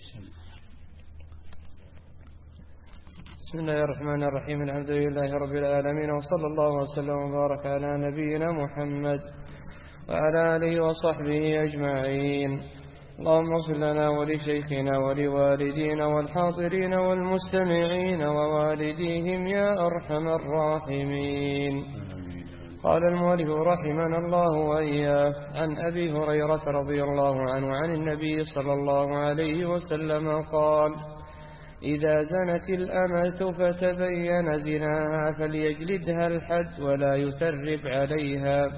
بسم الله الرحمن الرحيم. الحمد لله رب العالمين، وصلى الله وسلم وبارك على نبينا محمد وعلى آله وصحبه أجمعين. اللهم اغفر لنا ولشيخنا ولوالدينا والحاضرين والمستمعين ووالديهم يا أرحم الراحمين. قال المؤلف رحمنا الله وإياه: عن أبي هريرة رضي الله عنه عن النبي صلى الله عليه وسلم قال: إذا زنت الأمة فتبين زناها فليجلدها الحد ولا يثرب عليها.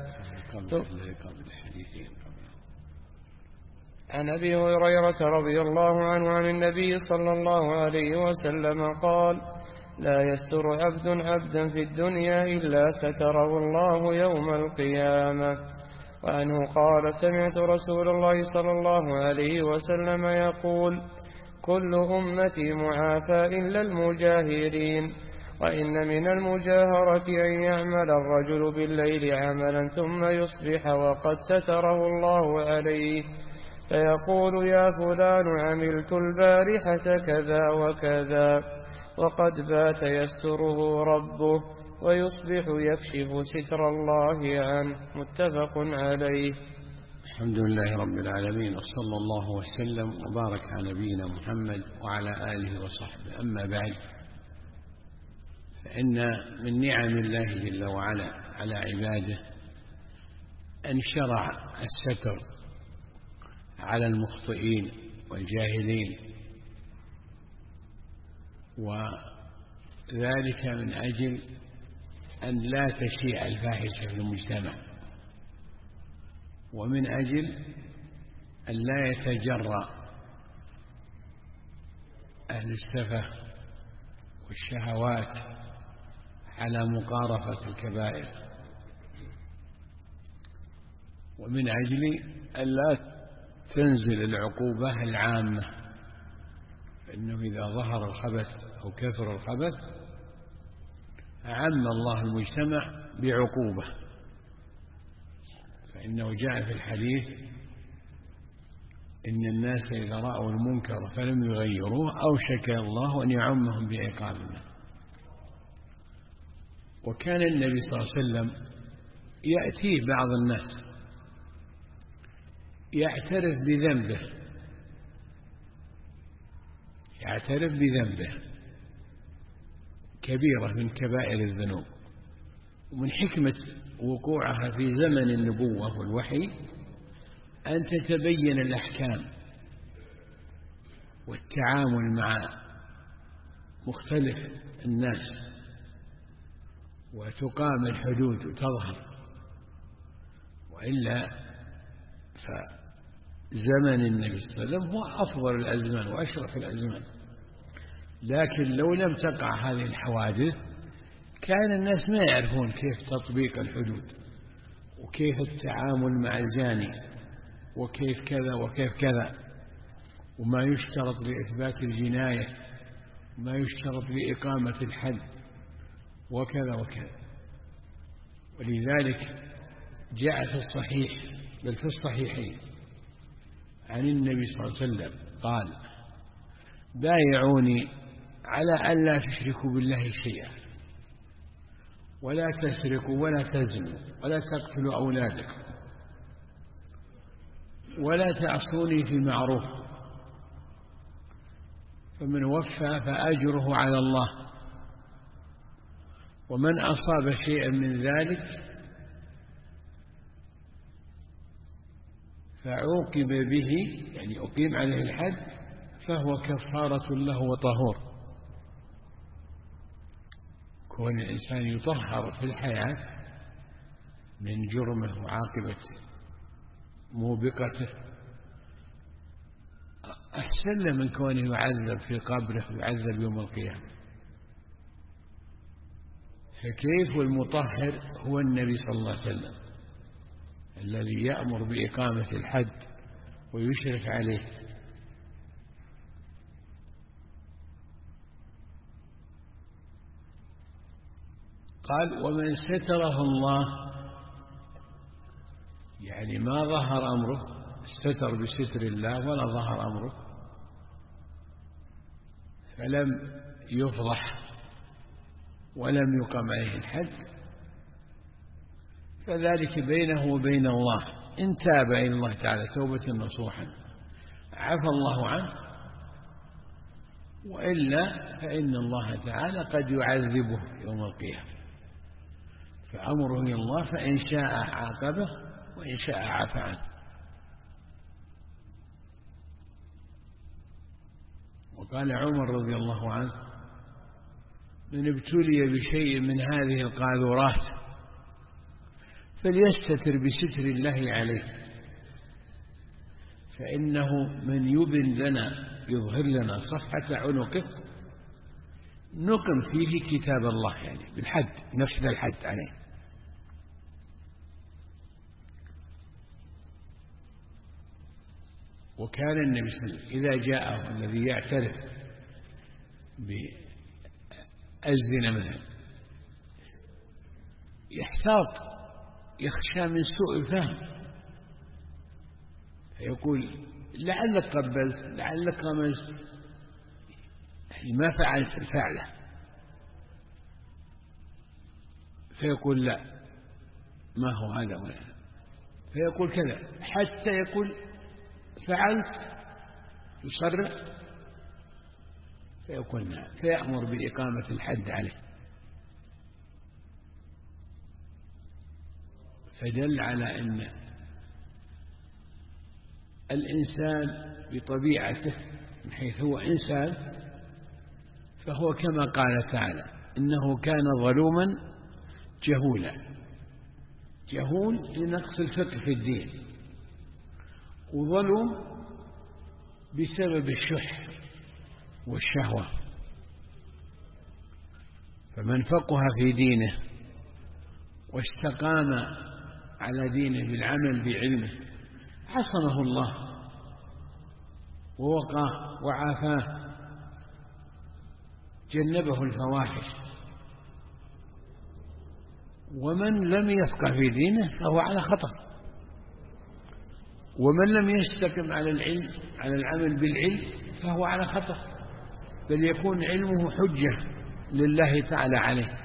عن أبي هريرة رضي الله عنه عن النبي صلى الله عليه وسلم قال: لا يستر عبدا في الدنيا إلا ستره الله يوم القيامة. وعنه قال: سمعت رسول الله صلى الله عليه وسلم يقول: كل أمتي معافى إلا المجاهرين. وإن من المجاهرة أن يعمل الرجل بالليل عملا ثم يصبح وقد ستره الله عليه فيقول: يا فلان عملت البارحة كذا وكذا، وقد بات يستره ربه، ويصبح يكشف ستر الله عنه. متفق عليه. الحمد لله رب العالمين، وصلى الله وسلم وبارك على نبينا محمد وعلى آله وصحبه. أما بعد، فإن من نعم الله جل وعلا على عباده أن شرع الستر على المخطئين والجاهلين، وذلك من أجل أن لا تشيع الفاحشة في المجتمع، ومن أجل أن لا يتجرأ أهل السفه والشهوات على مقارفة الكبائر، ومن أجل أن لا تنزل العقوبة العامة، فإنه إذا ظهر الخبث أو كثر الخبث أعم الله المجتمع بعقوبة. فإنه جاء في الحديث: إن الناس إذا رأوا المنكر فلم يغيروه أوشك الله أن يعمهم بعقاب الله. وكان النبي صلى الله عليه وسلم يأتيه بعض الناس يعترف بذنبه كبيرة من كبائر الذنوب. ومن حكمة وقوعها في زمن النبوة والوحي أن تتبين الأحكام والتعامل مع مختلف الناس، وتقام الحدود وتظهر. وإلا فزمن النبي صلى الله عليه وسلم هو أفضل الأزمان وأشرف الأزمان، لكن لو لم تقع هذه الحوادث كان الناس ما يعرفون كيف تطبيق الحدود، وكيف التعامل مع الجاني، وكيف كذا وكيف كذا، وما يشترط لإثبات الجناية، وما يشترط لإقامة الحد، وكذا وكذا. ولذلك جاء في الصحيح، بل في الصحيحين، عن النبي صلى الله عليه وسلم قال: بايعوني على أن لا تشركوا بالله شيئا، ولا تسرقوا، ولا تزنوا، ولا تقتلوا أولادكم، ولا تعصوني في معروف، فمن وفى فأجره على الله، ومن أصاب شيئا من ذلك فعوقب به، يعني أقيم عليه الحد، فهو كفارة له وطهور. كون الإنسان يطهر في الحياة من جرمه وعاقبة موبقته أحسن له من كونه يعذب في قبره ويعذب يوم القيامة. فكيف والمطهر هو النبي صلى الله عليه وسلم الذي يأمر بإقامة الحد ويشرف عليه. قال: ومن ستره الله، يعني ما ظهر أمره، استتر بستر الله ولا ظهر أمره، فلم يفضح ولم يقم عليه الحد، فذلك بينه وبين الله. إن تاب إلى الله تعالى توبة نصوحا عفى الله عنه، وإلا فإن الله تعالى قد يعذبه يوم القيامة، فأمره إلى الله، فإن شاء عاقبه وإن شاء عفى عنه. وقال عمر رضي الله عنه: من ابتلي بشيء من هذه القاذورات فليستتر بستر الله عليه، فإنه من يبن لنا يظهر لنا صفحة عنقه نقم فيه كتاب الله، يعني بالحد، نفذ الحد عليه. وكان النبي صلى الله عليه وسلم إذا جاءه الذي يعترف بأزنا مثلا يحتاط، يخشى من سوء الفهم، فيقول: لعلك قبلت، لعلك غمزت، ما فعلت الفعلة، فيقول: لا، ما هو هذا ولا، فيقول كذا، حتى يقول: فعلت، يصرح، فيقول: نعم، فيأمر بإقامة الحد عليه. فدل على أن الإنسان بطبيعته من حيث هو إنسان فهو كما قال تعالى: إنه كان ظلوما جهولا. جهول لنقص الفقه في الدين، وظلم بسبب الشح والشهوة. فمن فقه في دينه واستقام على دينه بالعمل بعلمه عصمه الله ووقاه وعافاه، جنبه الفواحش. ومن لم يفقه في دينه فهو على خطر، ومن لم يستقم على العلم، على العمل بالعلم، فهو على خطر، بل يكون علمه حجة لله تعالى عليه.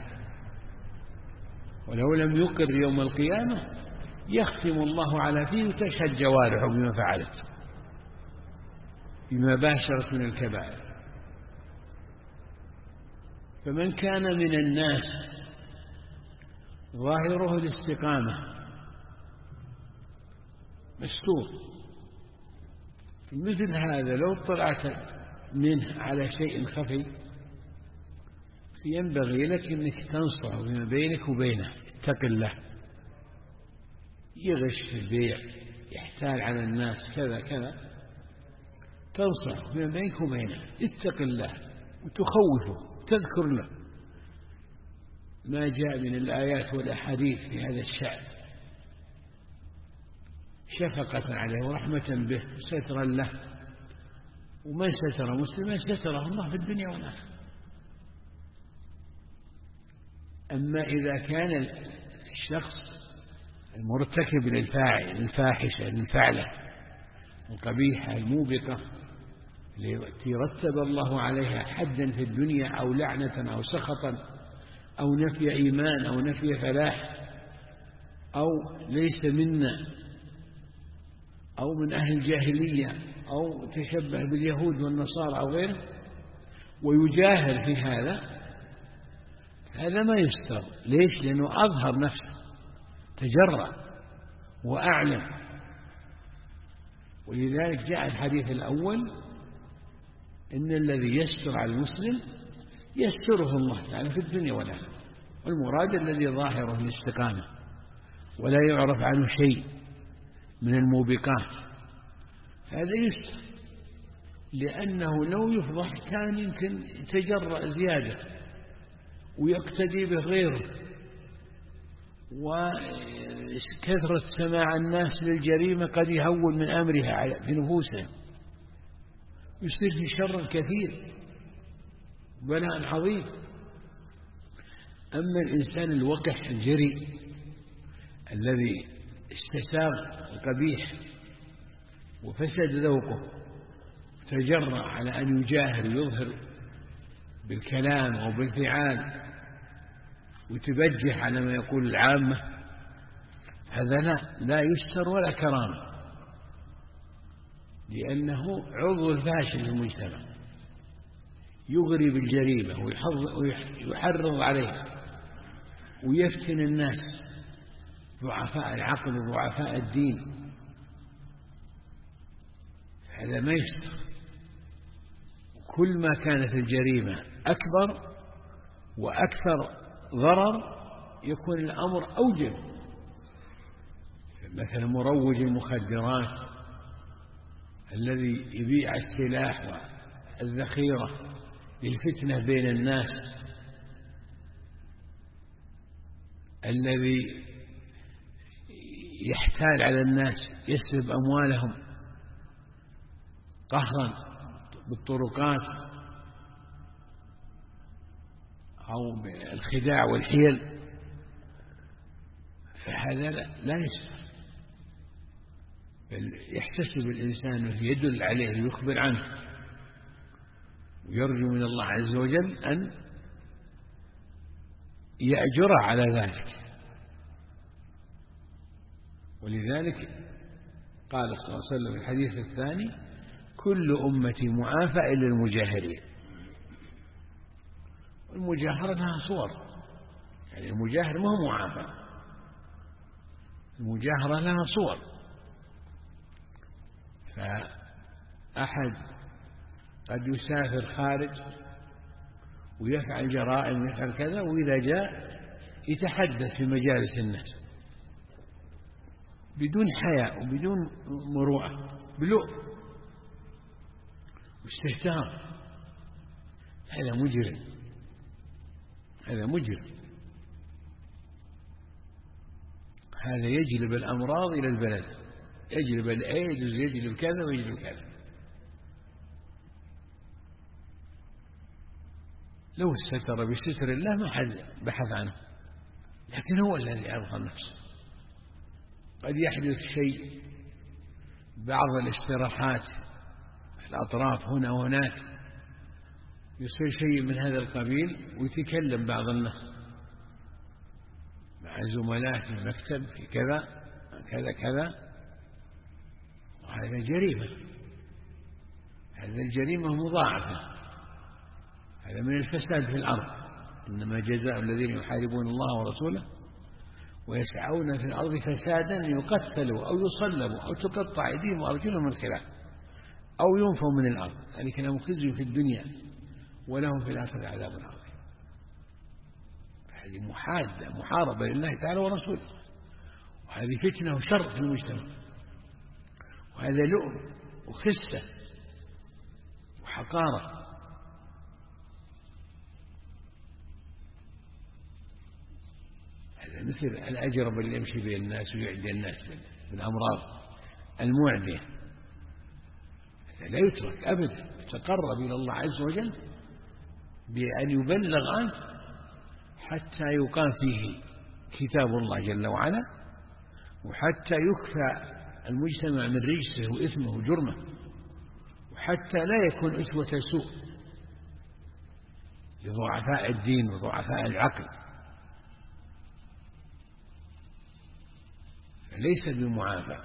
ولو لم يقر يوم القيامة يختم الله على فيه وتشهد جوارحه بما فعلت، بما باشرت من الكبائر. فمن كان من الناس ظاهره الاستقامة مستور، مثل هذا لو اطلعت منه على شيء خفي ينبغي لك أنك تنصح بما بينك وبينه، اتق الله، يغش في البيع، يحتال على الناس، كذا كذا، تنصح بما بينك وبينه، اتق الله، وتخوفه، تذكر له ما جاء من الآيات والأحاديث في هذا الشأن، شفقة عليه ورحمة به، سترا له. ومن ستر مسلما ستره الله في الدنيا والآخرة. أما إذا كان الشخص المرتكب للفاحشة، للفعلة القبيحة الموبقة التي رتب الله عليها حدا في الدنيا أو لعنة أو سخطا أو نفي إيمان أو نفي فلاح أو ليس منا أو من أهل الجاهلية أو تشبه باليهود والنصارى أو غيره، ويجاهر في هذا ما يستر. ليش؟ لأنه أظهر نفسه، تجرأ وأعلم. ولذلك جاء الحديث الأول: إن الذي يستر على المسلم يستره الله تعالى في الدنيا والآخرة. والمراد الذي ظاهره الاستقامة ولا يعرف عنه شيء من الموبقات، هذا يستر، لأنه لو يفضح كان يمكن يتجرأ زيادة ويقتدي به غيره، وكثرة سماع الناس للجريمة قد يهون من أمرها في نفوسهم، يصير في شر كثير، بلاء عظيم. أما الإنسان الوقح الجريء الذي استساغ القبيح وفسد ذوقه، تجرأ على أن يجاهر ويظهر بالكلام أو بالفعال وتبجح على ما يقول العامة، هذا لا يستر ولا كرامة، لأنه عضو الفاشل في المجتمع، يغري بالجريمة ويحرض عليها ويفتن الناس ضعفاء العقل وضعفاء الدين. هذا ما يستر. كل ما كانت الجريمة أكبر وأكثر ضرر يكون الأمر أوجب. مثل مروج المخدرات الذي يبيع السلاح والذخيرة للفتنة بين الناس، الذي يحتال على الناس يسلب أموالهم قهرا بالطرقات أو بالخداع والحيل، فهذا لا يستر، بل يحتسب الإنسان يدل عليه ليخبر عنه ويرجو من الله عز وجل أن يأجره على ذلك. ولذلك قال صلى الله عليه وسلم في الحديث الثاني: كل أمتي معافى إلا المجاهرين. والمجاهرة لها صور، يعني المجاهر ما هو معافى، المجاهرة لها صور. فأحد قد يسافر خارج ويفعل جرائم ويفعل كذا، وإذا جاء يتحدث في مجالس الناس بدون حياء وبدون مروءة، بلؤم واستهتار. هذا مجرم، هذا مجرم، هذا يجلب الأمراض إلى البلد، يجلب الأيدز ويجلب كذا ويجلب كذا. لو استتر بستر الله ما حد بحث عنه، لكن هو الذي أظهر نفسه. قد يحدث شيء، بعض الاستراحات الأطراف هنا وهناك يصير شيء من هذا القبيل، ويتكلم بعض الناس مع زملاء في المكتب في كذا كذا كذا، وهذا جريمة، هذا الجريمة مضاعفة، هذا من الفساد في الأرض. إنما جزاء الذين يحاربون الله ورسوله ويسعون في الأرض فسادا يقتلوا أو يصلبوا أو تقطع أيديهم وأرجلهم من خلاف أو ينفوا من الأرض، ذلك لهم خزي في الدنيا ولهم في الآخرة عذاب عظيم. هذه محاربة لله تعالى ورسوله، وهذه فتنة وشر في المجتمع، وهذا لؤم وخسة وحقارة. هذا مثل الأجرب اللي يمشي بين الناس ويعدي الناس بالأمراض المعدية، هذا لا يترك أبدا، يتقرب إلى الله عز وجل بأن يبلغ عنه حتى يقام فيه كتاب الله جل وعلا، وحتى يكفى المجتمع من رجسه وإثمه وجرمه، وحتى لا يكون أسوة سوء لضعفاء الدين وضعفاء العقل. فليس بمعافى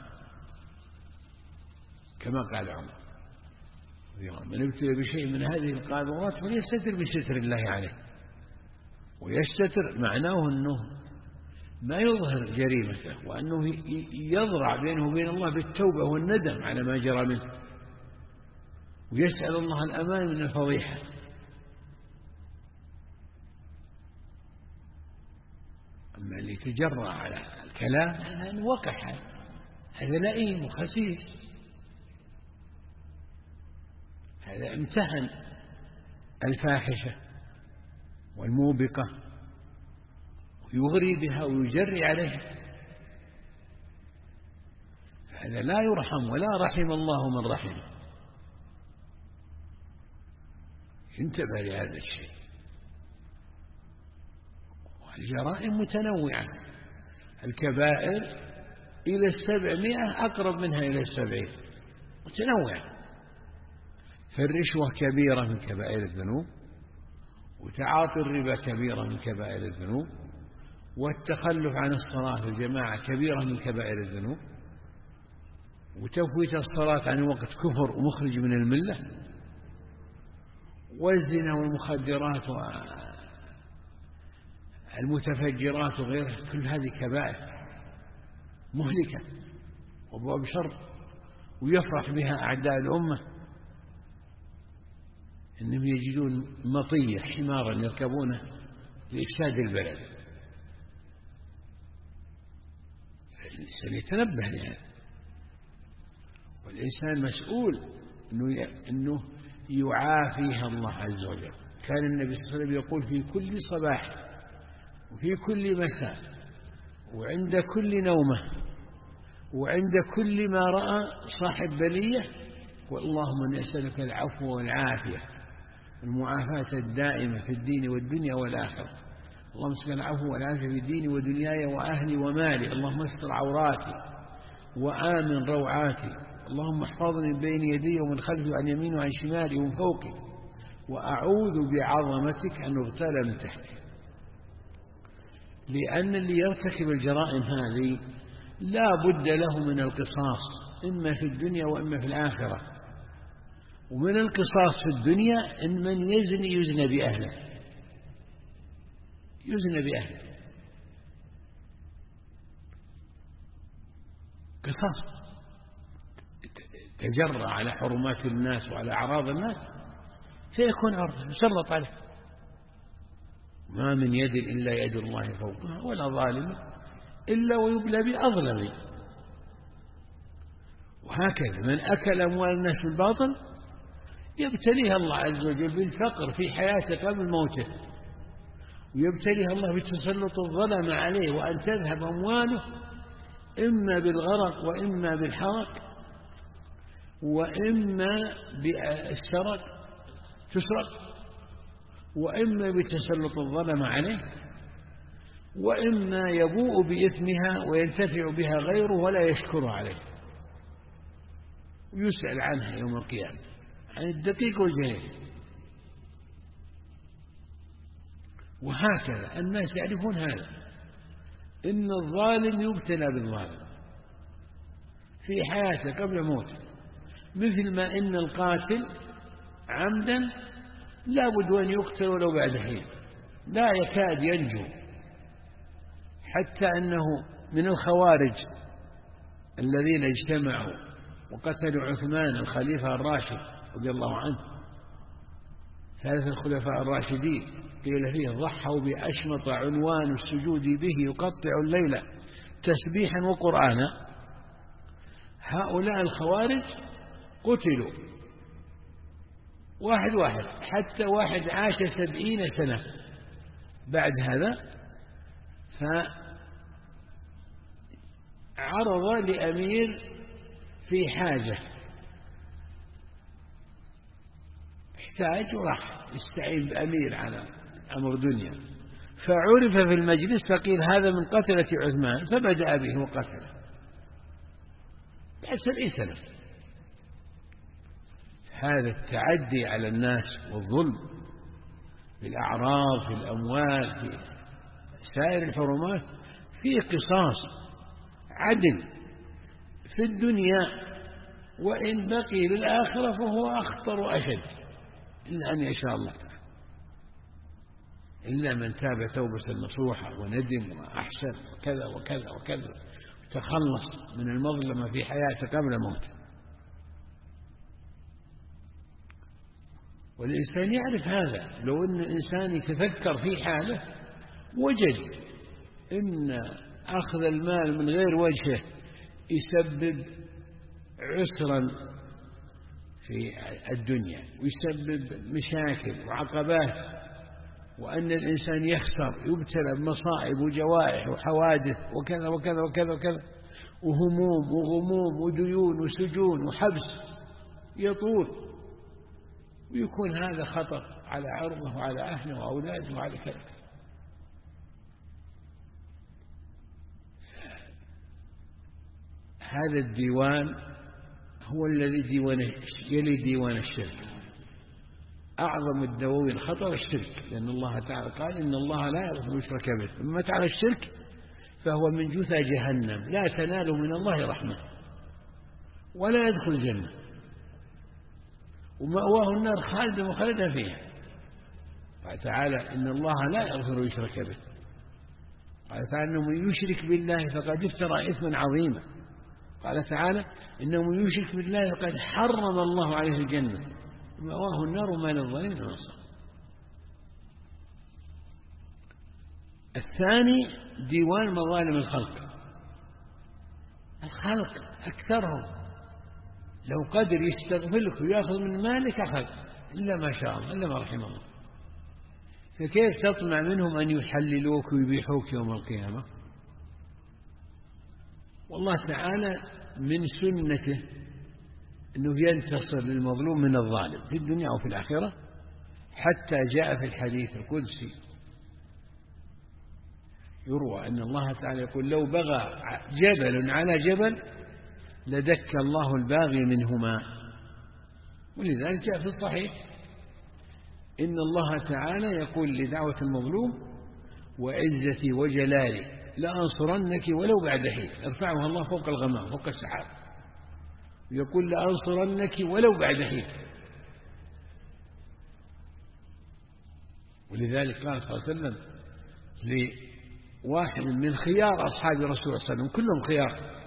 كما قال عمر: من ابتلي بشيء من هذه القاذورات فليستتر بستر الله عليه. ويستتر معناه أنه ما يظهر جريمته، وأنه يضرع بينه وبين الله بالتوبة والندم على ما جرى منه، ويسأل الله الأمان من الفضيحة. أما اللي تجرأ على الكلام هذا وقح، هذا لئيم وخسيس، هذا امتهن الفاحشة والموبقة ويغري بها ويجري عليها، هذا لا يرحم ولا رحم الله من رحمه. انتبه لهذا الشيء. والجرائم متنوعة، الكبائر إلى 700 أقرب منها إلى 70، متنوعة. فالرشوة كبيرة من كبائر الذنوب، وتعاطي الربا كبيرة من كبائر الذنوب، والتخلف عن الصلاة الجماعة كبيرة من كبائر الذنوب، وتفويت الصلاة عن وقت كفر ومخرج من الملة، والزنا والمخدرات والمتفجرات وغيرها، كل هذه كبائر مهلكة وأبواب شر، ويفرح بها أعداء الأمة إنهم يجدون مطية حمارا يركبونه لإفساد البلد. الإنسان يتنبه لهذا، والإنسان مسؤول أنه يعافيها الله عز وجل. كان النبي صلى الله عليه وسلم يقول في كل صباح وفي كل مساء وعند كل نومة وعند كل ما رأى صاحب بلية: واللهم إني أسألك العفو والعافية والمعافاة الدائمة في الدين والدنيا والآخرة. اللهم اسألك العفو والعافية في الدين ودنياي وأهلي ومالي. اللهم استر عوراتي وآمن روعاتي. اللهم احفظني من بين يدي ومن خلفي وعن يميني وعن شمالي ومن فوقي، وأعوذ بعظمتك أن أغتال من تحتي. لأن اللي يرتكب الجرائم هذه لا بد له من القصاص، إما في الدنيا وإما في الآخرة. ومن القصاص في الدنيا إن من يزني يزنى بأهله، يزنى بأهله، قصاص، تجرأ على حرمات الناس وعلى أعراض الناس فيكون عرضا يسلط عليه. ما من يد إلا يد الله فوقها ولا ظالم إلا ويبلى بأظلم. وهكذا من أكل أموال الناس بالباطل يبتليها الله عز وجل بالفقر في حياته قبل موته، ويبتليها الله بتسلط الظلم عليه وأن تذهب أمواله إما بالغرق وإما بالحرق وإما بالسرق تسرق، وإما بتسلط الظلم عليه، وإما يبوء بإثمها وينتفع بها غيره ولا يشكر عليه ويسأل عنها يوم القيامة عن الدقيق والجليل. وهكذا الناس يعرفون هذا، إن الظالم يبتلى بالظالم في حياته قبل موته، مثل ما إن القاتل عمدا لا بد أن يقتل ولو بعد حين، لا يكاد ينجو. حتى أنه من الخوارج الذين اجتمعوا وقتلوا عثمان الخليفة الراشد رضي الله عنه، ثالث الخلفاء الراشدين، قيل فيه: ضحوا بأشمط عنوان السجود به يقطع الليل تسبيحا وقرآنا. هؤلاء الخوارج قتلوا واحد واحد، حتى واحد عاش 70 سنة بعد هذا، فعرض لأمير في حاجة، احتاج وراح يستعين بأمير على أمر دنيا، فعرف في المجلس فقيل: هذا من قتلة عثمان، فبدأ به وقتله بعد 70 سنة. هذا التعدي على الناس والظلم في الأعراض، في الأموال، في سائر الحرمات، في قصاص عدل في الدنيا، وإن بقي للآخرة فهو أخطر وأشد، إلا أن يشاء الله تعالى، إلا من تاب توبة نصوحة وندم وأحسن وكذا وكذا وكذا، تخلص من المظلمة في حياته قبل موته. والإنسان يعرف هذا، لو أن الإنسان يتفكر في حاله وجد إن أخذ المال من غير وجهه يسبب عسرا في الدنيا ويسبب مشاكل وعقبات، وأن الإنسان يخسر يبتلى بمصائب وجوائح وحوادث وكذا وكذا وكذا وكذا، وهموم وغموم وديون وسجون وحبس يطول، ويكون هذا خطر على عرضه وعلى أهله وأولاده وعلى كذا. هذا الديوان هو الذي يلي ديوان الشرك، أعظم الدواوين خطر الشرك، لأن الله تعالى قال إن الله لا يغفر أن يشرك به، ثم تعالى الشرك فهو من جثى جهنم لا تنال من الله رحمة ولا يدخل الجنة، ومأواه النار خالدا مخلدا فيها. قال تعالى إن الله لا يغفر أن يشرك به، قال تعالى إنه من يشرك بالله فقد افترى إثما عظيما، قال تعالى إنه من يشرك بالله فقد حرم الله عليه الجنة ومأواه النار وما للظالمين من نصير. الثاني ديوان مظالم الخلق أكثرهم لو قدر يستغفر لك ويأخذ من مالك أخذ، إلا ما شاء الله، إلا ما رحم الله. فكيف تطمع منهم أن يحللوك ويبيحوك يوم القيامة؟ والله تعالى من سنته أنه ينتصر للمظلوم من الظالم في الدنيا وفي الآخرة، حتى جاء في الحديث القدسي يروى أن الله تعالى يقول لو بغى جبل على جبل لدك الله الباغي منهما. ولذلك جاء في الصحيح إن الله تعالى يقول لدعوة المظلوم وعزتي وجلالي لأنصرنك ولو بعد حين، ارفعها الله فوق الغمام فوق السحاب، يقول لأنصرنك ولو بعد حين. ولذلك قال صلى الله عليه وسلم لواحد من خيار أصحاب رسول الله صلى الله عليه وسلم كلهم خيار: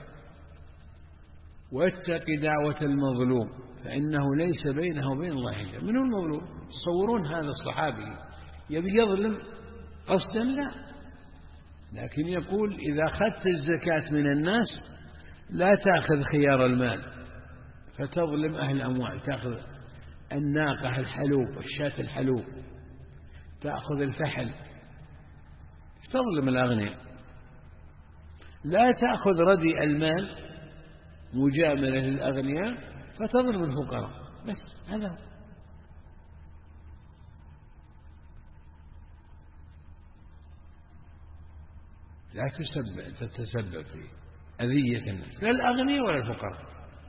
واتق دعوة المظلوم فإنه ليس بينه وبين الله حجاب. من هو المظلوم؟ تصورون هذا الصحابي يبي يظلم قصدا؟ لا، لكن يقول إذا أخذت الزكاة من الناس لا تأخذ خيار المال فتظلم أهل الأموال، تأخذ الناقة الحلوب والشاة الحلوب، تأخذ الفحل، تظلم الأغنياء. لا تأخذ رديء المال مجاملة للأغنياء فتظلم الفقراء. بس هذا هو. لا تتسبب في أذية الناس، لا الأغنياء ولا الفقراء،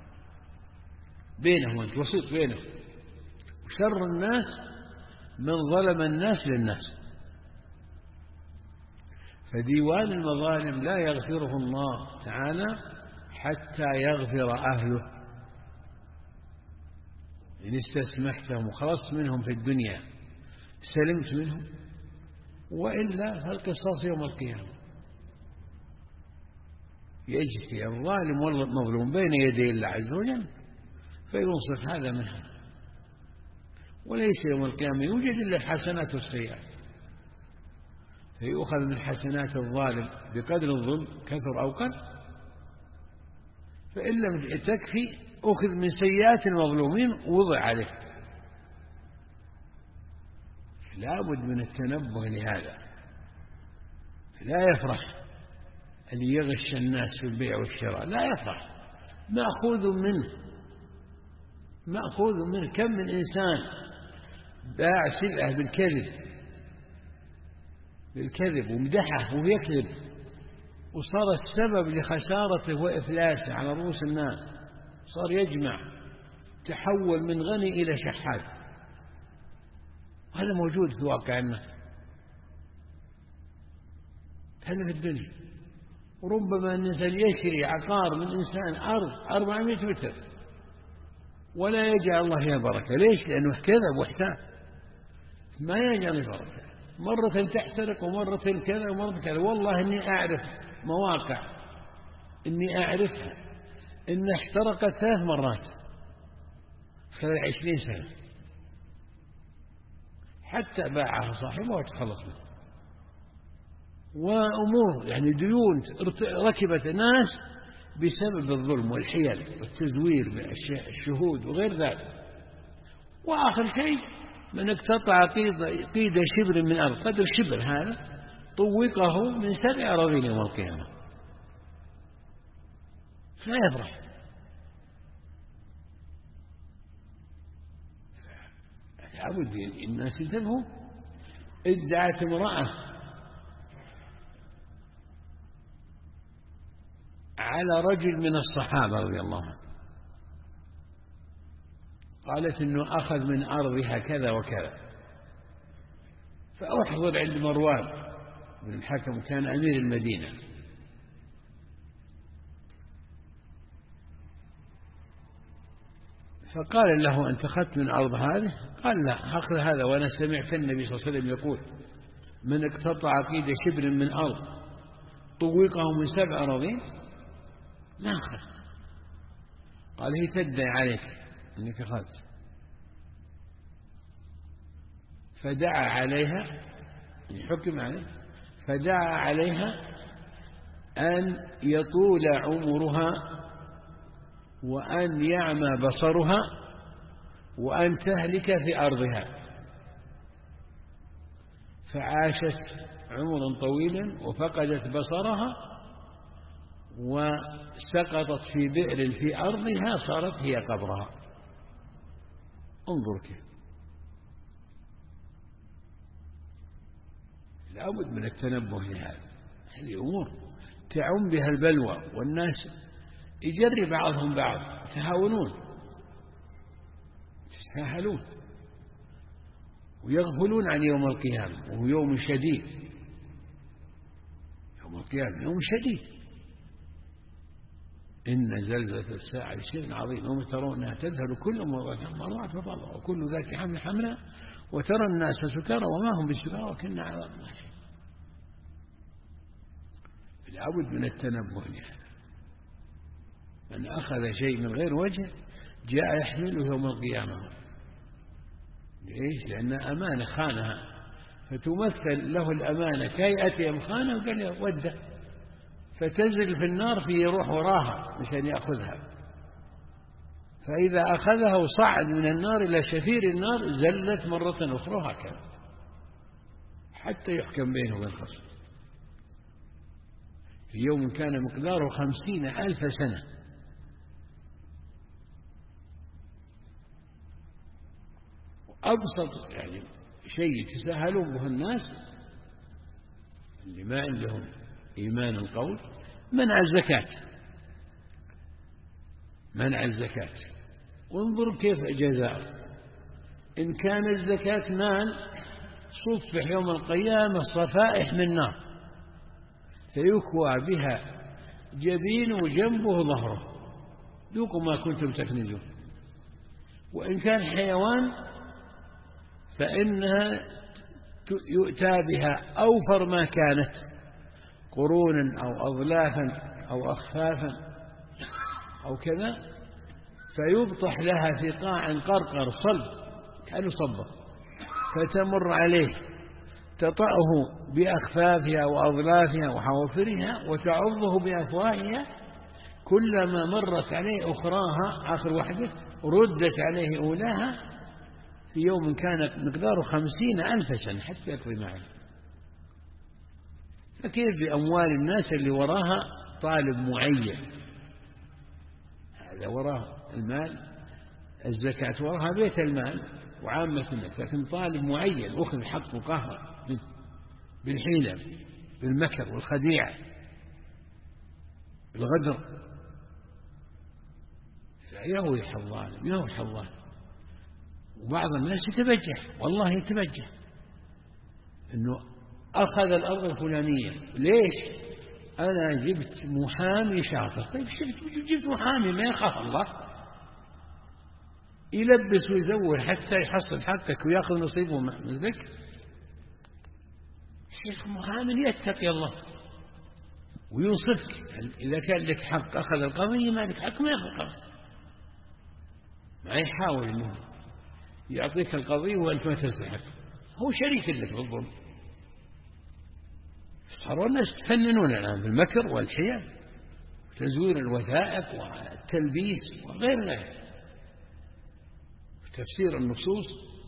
بينهم أنت وسيط بينهم. وشر الناس من ظلم الناس للناس. فديوان المظالم لا يغفره الله تعالى حتى يغفر أهله. إن استسمحتهم وخلصت منهم في الدنيا سلمت منهم، وإلا فالقصاص يوم القيامة. يجتي الظالم والمظلوم بين يدي الله عز وجل فينصف هذا من هذا، وليس يوم القيامة يوجد إلا الحسنات والسيئات، فيؤخذ من حسنات الظالم بقدر الظلم كثر أو قل، فإن لم تكفي أخذ من سيئات المظلومين ووضع عليه. لا بد من التنبه لهذا. لا يفرح اللي يغش الناس في البيع والشراء، لا يفرح، مأخوذ منه. كم من إنسان باع سلعة بالكذب ومدحه ويكذب، وصار السبب لخسارته وإفلاسه على رؤوس الناس، صار يجمع، تحول من غني إلى شحات. هذا موجود في واقع الناس، هذا في الدنيا. وربما الإنسان يشري عقار من إنسان أرض 400 متر ولا يجعل الله فيها بركة. ليش؟ لأنه كذب واحتال، ما يجعل البركة. مرة تحترق ومرة كذا ومرة كذا. والله إني أعرف مواقع إني أعرفها إن احترقت 3 مرات خلال 20 سنة، حتى باعها صاحبه وتخلص منه. وأمور يعني ديون ركبت الناس بسبب الظلم والحيل والتزوير بالشهود وغير ذلك. وآخر شيء من اقتطع قيد شبر من أرض، قدر شبر هذا طوقه من 7 أراضين يوم القيامة، لا يفرح. لابد الناس ينتبهوا. ادعت امرأة على رجل من الصحابة رضي الله عنه قالت إنه أخذ من أرضها كذا وكذا، فأحضر عند مروان بن الحكم كان أمير المدينة، فقال له: أنت أخذت من أرض هذه؟ قال: لا، أخذ هذا وأنا سمعت النبي صلى الله عليه وسلم يقول: من اقتطع قيد شبر من أرض طوقه من 7 أراضين ما أخذ. قال: هي تدعي عليك أنك أخذت. فدعا عليها، حكم عليه، فدعا عليها أن يطول عمرها وأن يعمى بصرها وأن تهلك في أرضها. فعاشت عمرا طويلا وفقدت بصرها وسقطت في بئر في أرضها صارت هي قبرها. انظر كيف لابد من التنبه لهذا. هذه أمور تعم بها البلوى، والناس يجري بعضهم بعض، يتهاونون، يتساهلون، ويغفلون عن يوم القيامة، وهو يوم شديد. يوم القيامة يوم شديد. إن زلزلة الساعة شيء عظيم، يوم ترونها تذهل كل مرضعة وتضع وكل ذات حمل حملها وترى الناس سكارى وما هم بسكارى ولكن عذاب الله شديد. لابد من التنبه لهذا. من أخذ شيء من غير وجه جاء يحمله يوم القيامة. ليش؟ لأن أمانة خانها، فتمثل له الأمانة كي خانة وقال وده، فتنزل في النار في روح وراها مشان يأخذها. فإذا أخذها وصعد من النار إلى شفير النار زلت مرة أخرى هكذا حتى يحكم بينه وبين الخصم في يوم كان مقداره 50,000 سنة. أبسط يعني شيء يتساهلون به الناس اللي ما عندهم إيمان القول منع الزكاة. منع الزكاة، وانظر كيف جزاء. إن كان الزكاة مال صفح يوم القيامة صفائح من نار فيكوى بها جبين وجنبه ظهره، ذوقوا ما كنتم تكنزون. وإن كان حيوان فإنها يؤتى بها أوفر ما كانت، قرونا أو أظلافا أو أخفافا أو كذا، فيبطح لها في قاع قرقر صلب كأنه صبر، فتمر عليه تطأه بأخفافها وأظلافها وحوافرها وتعضه بأفواهها، كلما مرت عليه أخراها آخر وحدة ردت عليه أولاها في يوم كانت مقداره 50,000 سنة حتى يقضي معه. فكيف بأموال الناس اللي وراها طالب معين؟ هذا وراه المال، الزكاة وراها بيت المال وعامة الناس، لكن طالب معين أخذ حقه قهرا بالحيلة بالمكر والخديعة بالغدر، يهوي الظالم يهوي الظالم. وبعض الناس يتبجح، والله يتبجح أنه أخذ الأرض الفلانية. ليش؟ أنا جبت محامي شاطر. طيب جبت محامي ما يخاف الله، يلبس ويزور حتى يحصل حقك ويأخذ نصيبه من ذلك. الشيخ محامي يتقي الله وينصفك. إذا كان لك حق أخذ القضية، ما لك حق ما يأخذ القضية، ما يحاول أنه يعطيك القضية وأنت ما تستحق، هو شريك لك بالظلم. صاروا الناس تفننون الآن بالمكر والحيل وتزوير الوثائق والتلبيس وغير ذلك، تفسير النصوص،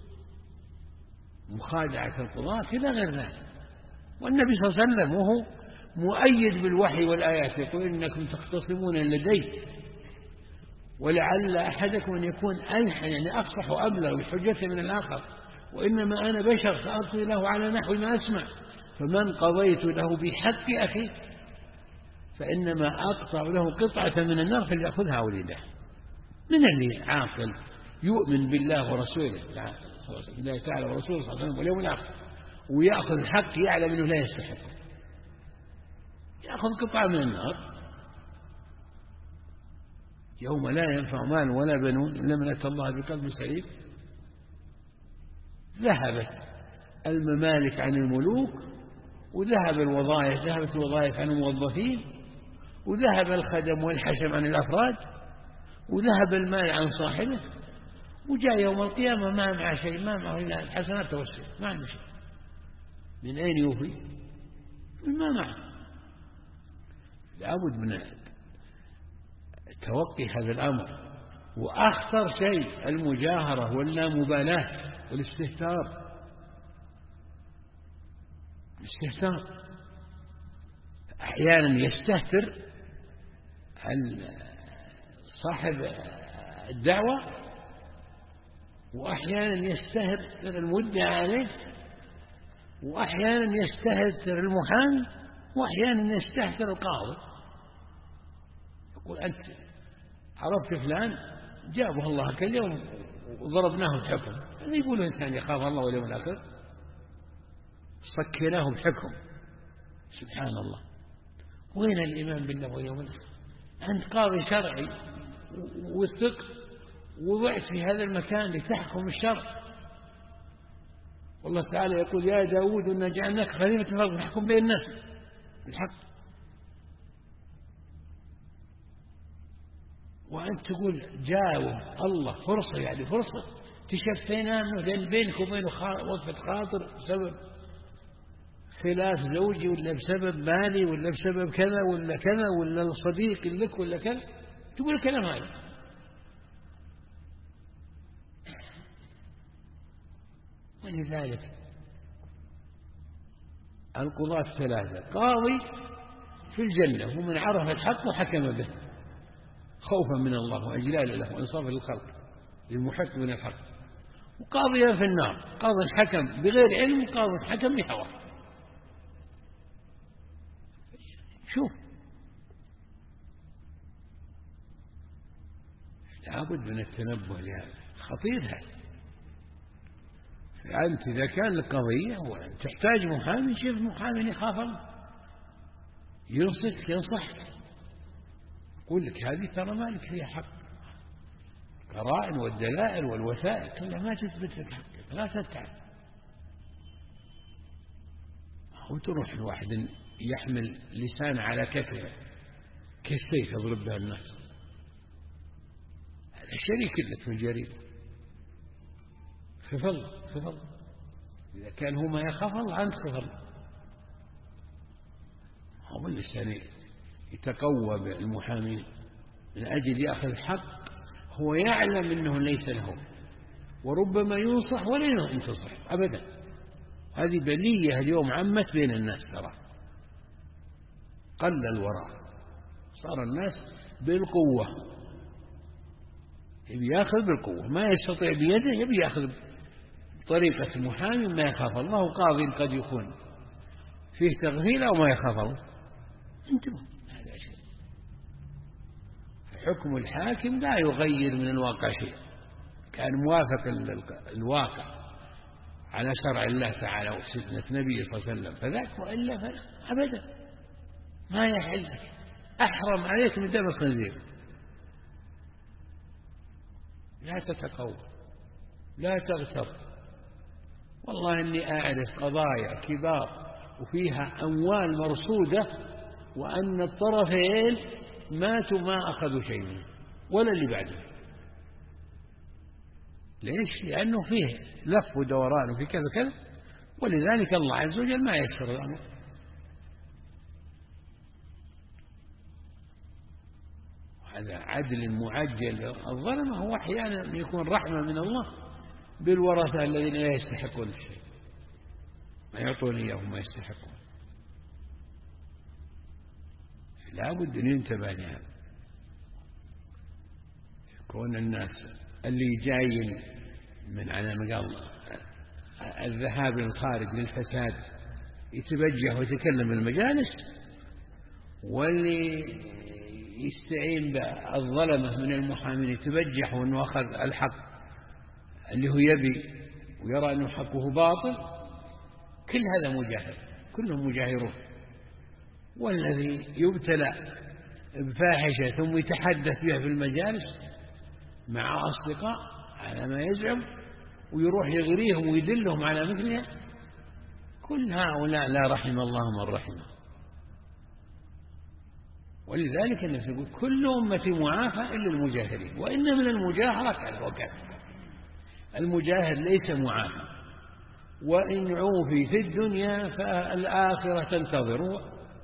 مخادعة القضاة إلى غير ذلك. والنبي صلى الله عليه وسلم وهو مؤيد بالوحي والآيات يقول: إنكم تختصمون لدي ولعل أحدكم أن يكون ألحن يعني أفصح وأبلغ بحجته من الآخر، وإنما أنا بشر فأقضي له على نحو ما أسمع، فمن قضيت له بحق أخي فإنما أقطع له قطعة من النار فليأخذها ولده. من اللي عاقل يؤمن بالله ورسوله بالله تعالى ورسوله صلى الله عليه وسلم واليوم الآخر ويأخذ الحق يعلم أنه لا يستحق، يأخذ قطعة من النار. يوم لا ينفع مال ولا بنون إلا من أتى الله بقلب سليم. ذهبت الممالك عن الملوك، وذهب الوظائف، ذهبت الوظائف عن الموظفين، وذهب الخدم والحشم عن الأفراد، وذهب المال عن صاحبه، وجاء يوم القيامة ما مع شيء، ما معه إلا الحسنات والسيئات، ما عنده شيء. من أين يوفي؟ ما معه. لابد من توقي هذا الأمر. وأخطر شيء المجاهرة واللامبالاة والاستهتار. الاستهتار أحيانا يستهتر صاحب الدعوة، وأحيانا يستهتر المدعي عليه، وأحيانا يستهتر المحامي، وأحيانا يستهتر القاضي. يقول أنت عرفت فلان جابه الله كل يوم وضربناه بحكم، هذا يقول إنسان يخاف الله واليوم الآخر، صكناه بحكم. سبحان الله، وين الإيمان بالله واليوم الآخر؟ أنت قاضي شرعي وثقت وضعت في هذا المكان لتحكم الشرع، والله تعالى يقول يا داود إنا جعلناك خليفة في الأرض تحكم بين الناس بالحق، وأنت تقول جاوب الله فرصة، يعني فرصة تشفينا منه، لأن بينك وبينه وقفة خاطر بسبب خلاف زوجي، ولا بسبب مالي، ولا بسبب كذا ولا كذا، ولا الصديق لك ولا كذا، تقول الكلام هذا. ولذلك القضاة ثلاثة: قاضي في الجنة ومن عرف الحق وحكم به خوفا من الله وإجلالا له وإنصافا للخلق للمحق من الحق، وقاضي في النار، قاضي حكم بغير علم، وقاضي حكم بهوى. شوف، لابد من التنبه لهذا، خطير هذا. أنت إذا كان القضية تحتاج محامي، شوف محامي يخاف الله ينصحك، يقول لك هذه ترى مالك فيها حق، القرائن والدلائل والوثائق كلها ما تثبت لك حقك، لا تتعب. وتروح الواحد يحمل لسان على كتفه كالسيف يضرب بها الناس، هذا شريك لك في الجريمة. خف الله، خف الله، إذا كان هو ما يخاف الله أنت خف الله. هو اللسان يتقوى بالمحامين من أجل يأخذ الحق، هو يعلم أنه ليس له، وربما ينصح ولا ينتصح أبدا. هذه بلية اليوم عمت بين الناس، ترى قل الوراء، صار الناس بالقوة، يبي يأخذ بالقوة، ما يستطيع بيده يبي يأخذ طريقة المحامي ما يخاف الله، وقاضي قد يكون فيه تغفيل أو ما يخاف الله. انتبهوا، هذا شيء. حكم الحاكم لا يغير من الواقع شيء، كان موافق الواقع على شرع الله تعالى وسنة نبيه صلى الله عليه وسلم فذاك، وإلا فلا أبدا ما يحل لك، أحرم عليك من دم الخنزير. لا تتقوى، لا تغتر. والله إني أعرف قضايا كبار وفيها أموال مرصودة، وأن الطرفين ماتوا ما أخذوا شيء منه ولا اللي بعده. ليش؟ لأنه فيه لف ودوران وفي كذا كذا، ولذلك الله عز وجل ما يكسر الأمر. هذا عدل معجل. الظلم هو أحيانا يكون رحمة من الله بالورثة الذين لا يستحقون الشيء، ما يعطون إياه ما يستحقون. لا بد أن ينتبه لهذا. يكون الناس اللي جايين من على مقام الذهاب للخارج للفساد يتبجح ويتكلم بالمجالس، واللي يستعين بالظلمة من المحامين يتبجح وأنه أخذ الحق اللي هو يبي ويرى أنه حقه باطل، كل هذا مجاهر، كلهم مجاهرون. والذي يبتلى بفاحشة ثم يتحدث بها في المجالس مع أصدقاء على ما يزعم ويروح يغريهم ويدلهم على مثلها، كل هؤلاء لا رحم الله من رحمه. ولذلك النبي يقول كل أمتي معافى إلا المجاهرين، وإن من المجاهرة الوكالة. المجاهر ليس معافى، وإن عوفي في الدنيا فالآخرة تنتظر.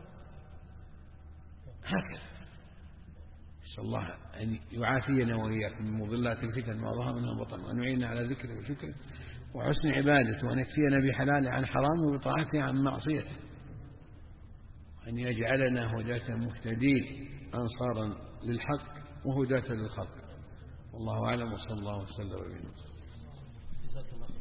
هكذا نسأل الله أن يعافينا وإياكم من مضلات الفتن ما ظهر منها وبطن، وأن يعيننا على ذكره وشكره وحسن عبادته، وأن يكفينا بحلاله عن حرامه وبطاعته عن معصيته، وأن يجعلنا هداة مهتدين أنصارا للحق وهداة للخلق. والله أعلم، وصلى الله وسلم.